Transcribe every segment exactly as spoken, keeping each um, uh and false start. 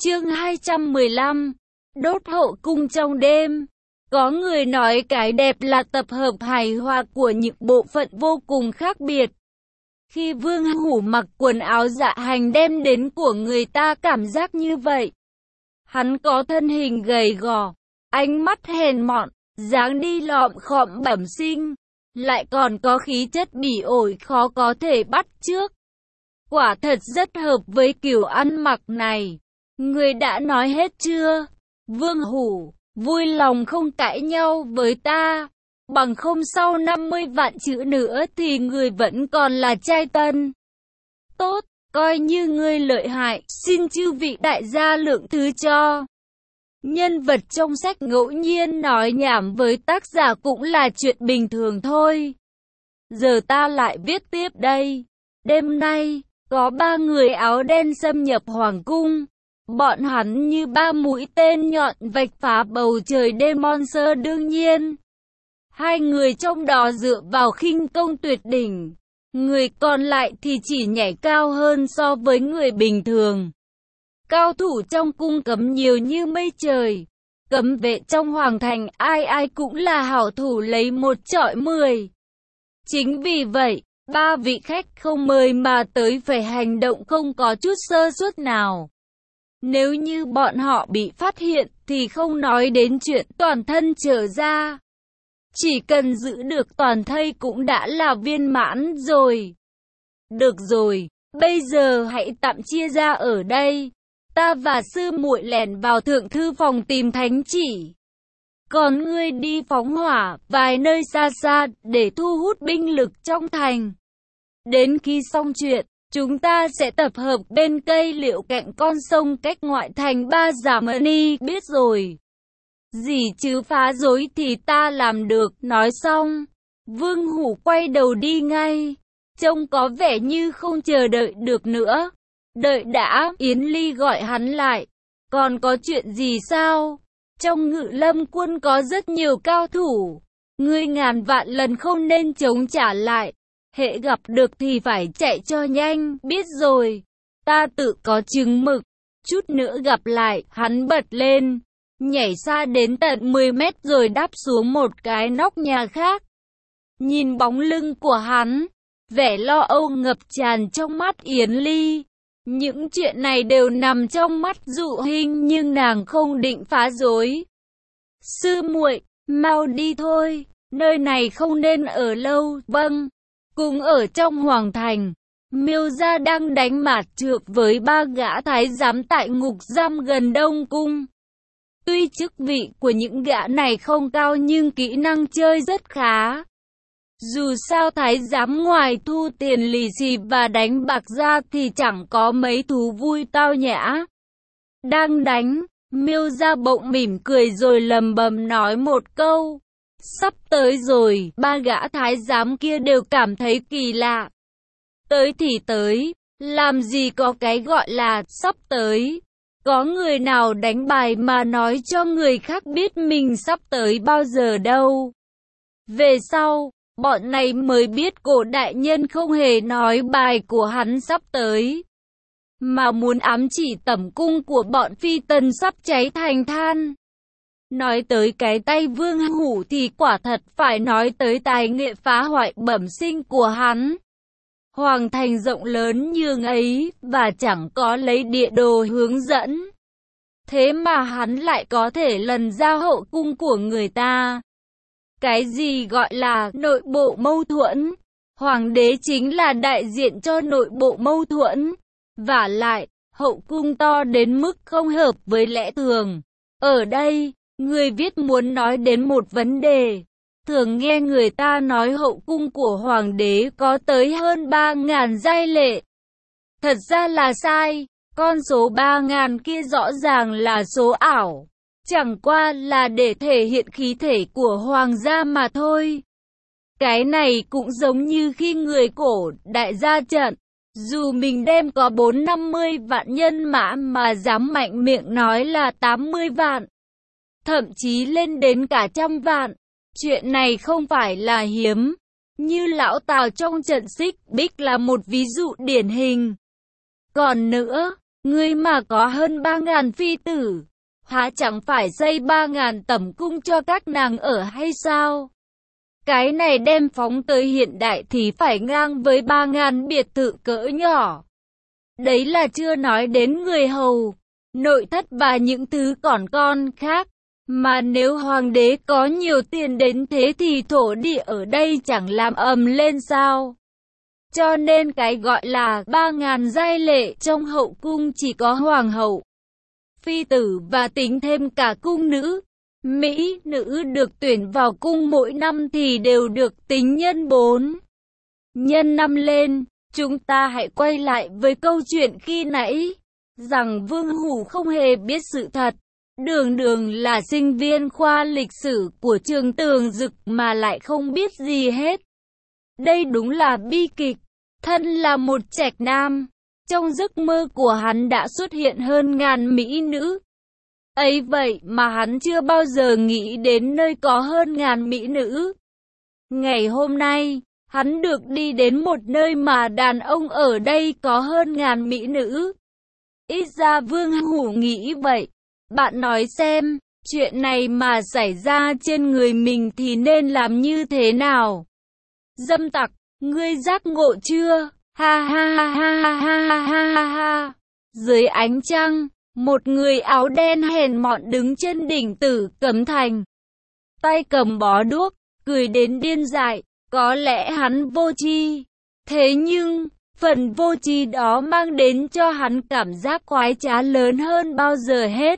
Chương hai trăm mười lăm. Đốt hậu cung trong đêm. Có người nói cái đẹp là tập hợp hài hòa của những bộ phận vô cùng khác biệt. Khi Vương Hủ mặc quần áo dạ hành đem đến của người ta cảm giác như vậy. Hắn có thân hình gầy gò, ánh mắt hèn mọn, dáng đi lọm khọm bẩm sinh, lại còn có khí chất bỉ ổi khó có thể bắt chước. Quả thật rất hợp với kiểu ăn mặc này. Người đã nói hết chưa? Vương Hủ, vui lòng không cãi nhau với ta, bằng không sau năm mươi vạn chữ nữa thì người vẫn còn là trai tân. Tốt, coi như ngươi lợi hại, xin chư vị đại gia lượng thứ cho. Nhân vật trong sách ngẫu nhiên nói nhảm với tác giả cũng là chuyện bình thường thôi. Giờ ta lại viết tiếp đây. Đêm nay, có ba người áo đen xâm nhập hoàng cung. Bọn hắn như ba mũi tên nhọn vạch phá bầu trời đêm monster đương nhiên. Hai người trong đó dựa vào khinh công tuyệt đỉnh. Người còn lại thì chỉ nhảy cao hơn so với người bình thường. Cao thủ trong cung cấm nhiều như mây trời. Cấm vệ trong hoàng thành ai ai cũng là hảo thủ lấy một trọi mười. Chính vì vậy, ba vị khách không mời mà tới phải hành động không có chút sơ suất nào. Nếu như bọn họ bị phát hiện thì không nói đến chuyện toàn thân trở ra. Chỉ cần giữ được toàn thây cũng đã là viên mãn rồi. Được rồi, bây giờ hãy tạm chia ra ở đây. Ta và sư muội lẻn vào thượng thư phòng tìm thánh chỉ. Còn ngươi đi phóng hỏa vài nơi xa xa để thu hút binh lực trong thành. Đến khi xong chuyện, chúng ta sẽ tập hợp bên cây liệu cạnh con sông cách ngoại thành Ba Giả Mani, biết rồi. Gì chứ phá rối thì ta làm được, nói xong. Vương Hủ quay đầu đi ngay, trông có vẻ như không chờ đợi được nữa. Đợi đã, Yến Ly gọi hắn lại. Còn có chuyện gì sao? Trong Ngự Lâm quân có rất nhiều cao thủ. Ngươi ngàn vạn lần không nên chống trả lại. Hễ gặp được thì phải chạy cho nhanh, biết rồi. Ta tự có chừng mực. Chút nữa gặp lại, hắn bật lên. Nhảy xa đến tận mười mét rồi đáp xuống một cái nóc nhà khác. Nhìn bóng lưng của hắn, vẻ lo âu ngập tràn trong mắt Yến Ly. Những chuyện này đều nằm trong mắt Dụ Hinh nhưng nàng không định phá rối. Sư muội, mau đi thôi, nơi này không nên ở lâu. Vâng. Cùng ở trong hoàng thành, Miêu gia đang đánh mạt trược với ba gã thái giám tại ngục giam gần Đông Cung. Tuy chức vị của những gã này không cao nhưng kỹ năng chơi rất khá. Dù sao thái giám ngoài thu tiền lì xì và đánh bạc ra thì chẳng có mấy thú vui tao nhã. Đang đánh, Miêu gia bỗng mỉm cười rồi lầm bầm nói một câu. Sắp tới rồi, ba gã thái giám kia đều cảm thấy kỳ lạ. Tới thì tới, làm gì có cái gọi là sắp tới. Có người nào đánh bài mà nói cho người khác biết mình sắp tới bao giờ đâu. Về sau, bọn này mới biết cổ đại nhân không hề nói bài của hắn sắp tới, mà muốn ám chỉ tẩm cung của bọn phi tần sắp cháy thành than. Nói tới cái tay Vương Hủ thì quả thật phải nói tới tài nghệ phá hoại bẩm sinh của hắn. Hoàng thành rộng lớn như ấy và chẳng có lấy địa đồ hướng dẫn. Thế mà hắn lại có thể lần ra hậu cung của người ta. Cái gì gọi là nội bộ mâu thuẫn? Hoàng đế chính là đại diện cho nội bộ mâu thuẫn. Vả lại, hậu cung to đến mức không hợp với lẽ thường. Ở đây, người viết muốn nói đến một vấn đề. Thường nghe người ta nói hậu cung của hoàng đế có tới hơn ba ngàn giai lệ. Thật ra là sai, con số ba ngàn kia rõ ràng là số ảo. Chẳng qua là để thể hiện khí thể của hoàng gia mà thôi. Cái này cũng giống như khi người cổ đại ra trận. Dù mình đem có bốn năm mươi vạn nhân mã mà dám mạnh miệng nói là tám mươi vạn. Thậm chí lên đến cả trăm vạn. Chuyện này không phải là hiếm. Như lão Tào trong trận Xích Bích là một ví dụ điển hình. Còn nữa, Ngươi mà có hơn ba ngàn phi tử, há chẳng phải xây ba ngàn tẩm cung cho các nàng ở hay sao? Cái này đem phóng tới hiện đại thì phải ngang với ba ngàn biệt thự cỡ nhỏ. Đấy là chưa nói đến người hầu, nội thất và những thứ còn con khác. Mà nếu hoàng đế có nhiều tiền đến thế thì thổ địa ở đây chẳng làm ầm lên sao? Cho nên cái gọi là ba ngàn giai lệ trong hậu cung chỉ có hoàng hậu, phi tử và tính thêm cả cung nữ. Mỹ nữ được tuyển vào cung mỗi năm thì đều được tính nhân bốn, nhân năm lên. Chúng ta hãy quay lại với câu chuyện khi nãy, rằng Vương Hủ không hề biết sự thật. Đường Đường là sinh viên khoa lịch sử của trường Tường Dực mà lại không biết gì hết. Đây đúng là bi kịch. Thân là một trạch nam, trong giấc mơ của hắn đã xuất hiện hơn ngàn mỹ nữ. Ấy vậy mà hắn chưa bao giờ nghĩ đến nơi có hơn ngàn mỹ nữ. Ngày hôm nay, hắn được đi đến một nơi mà đàn ông ở đây có hơn ngàn mỹ nữ. Ít ra Vương Hủ nghĩ vậy. Bạn nói xem, chuyện này mà xảy ra trên người mình thì nên làm như thế nào? Dâm tặc, ngươi giác ngộ chưa? Ha ha ha ha ha ha ha ha ha. Dưới ánh trăng, một người áo đen hèn mọn đứng trên đỉnh Tử Cấm Thành. Tay cầm bó đuốc, cười đến điên dại. Có lẽ hắn vô tri. Thế nhưng, phần vô tri đó mang đến cho hắn cảm giác khoái trá lớn hơn bao giờ hết.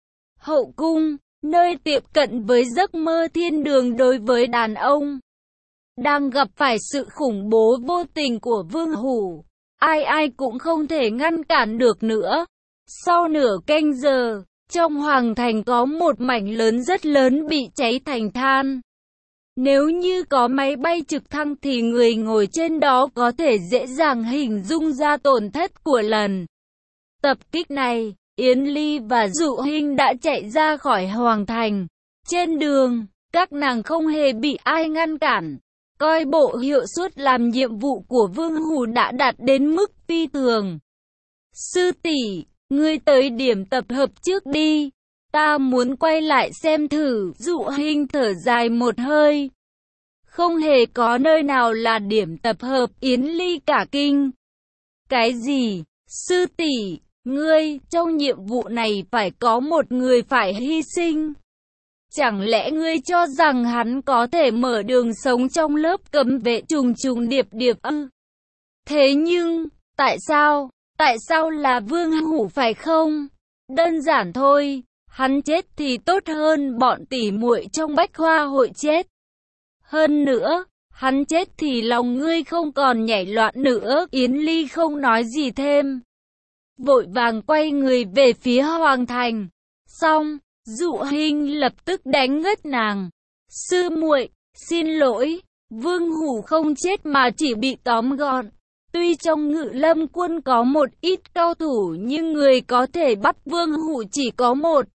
Hậu cung, nơi tiệm cận với giấc mơ thiên đường đối với đàn ông, đang gặp phải sự khủng bố vô tình của Vương Hủ. Ai ai cũng không thể ngăn cản được nữa. Sau nửa canh giờ, trong hoàng thành có một mảnh lớn rất lớn bị cháy thành than. Nếu như có máy bay trực thăng thì người ngồi trên đó có thể dễ dàng hình dung ra tổn thất của lần tập kích này. Yến Ly và Dụ Hinh đã chạy ra khỏi hoàng thành. Trên đường, các nàng không hề bị ai ngăn cản. Coi bộ hiệu suất làm nhiệm vụ của Vương Hủ đã đạt đến mức phi thường. Sư tỷ, ngươi tới điểm tập hợp trước đi. Ta muốn quay lại xem thử. Dụ Hinh thở dài một hơi. Không hề có nơi nào là điểm tập hợp. Yến Ly cả kinh. Cái gì? Sư tỷ, ngươi, trong nhiệm vụ này phải có một người phải hy sinh. Chẳng lẽ ngươi cho rằng hắn có thể mở đường sống trong lớp cấm vệ trùng trùng điệp điệp ư? Thế nhưng, tại sao? Tại sao là Vương Hủ phải không? Đơn giản thôi, hắn chết thì tốt hơn bọn tỉ muội trong Bách Hoa hội chết. Hơn nữa, hắn chết thì lòng ngươi không còn nhảy loạn nữa. Yến Ly không nói gì thêm, vội vàng quay người về phía hoàng thành. Xong, Dụ Hinh lập tức đánh ngất nàng. Sư muội, xin lỗi, Vương Hủ không chết mà chỉ bị tóm gọn. Tuy trong Ngự Lâm quân có một ít cao thủ nhưng người có thể bắt Vương Hủ chỉ có một.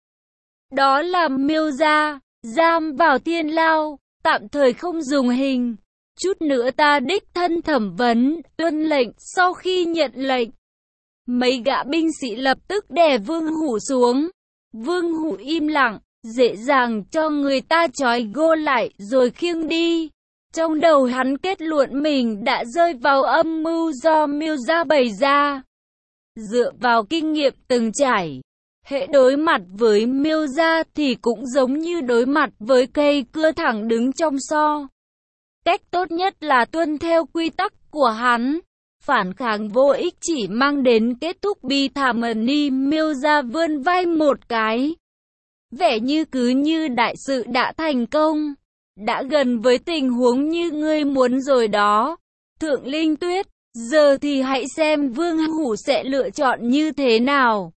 Đó là Miêu Gia, giam vào thiên lao, tạm thời không dùng hình. Chút nữa ta đích thân thẩm vấn, tuân lệnh. Sau khi nhận lệnh, mấy gã binh sĩ lập tức đè Vương Hủ xuống. Vương Hủ im lặng, dễ dàng cho người ta trói gô lại rồi khiêng đi. Trong đầu hắn kết luận mình đã rơi vào âm mưu do Miêu Gia bày ra. Dựa vào kinh nghiệm từng trải, hễ đối mặt với Miêu Gia thì cũng giống như đối mặt với cây cưa thẳng đứng trong xo. Cách tốt nhất là tuân theo quy tắc của hắn. Phản kháng vô ích chỉ mang đến kết thúc bi thảm. Ni Miêu Gia vươn vai một cái, vẻ như cứ như đại sự đã thành công, đã gần với tình huống như ngươi muốn rồi đó. Thượng Linh Tuyết, giờ thì hãy xem Vương Hủ sẽ lựa chọn như thế nào.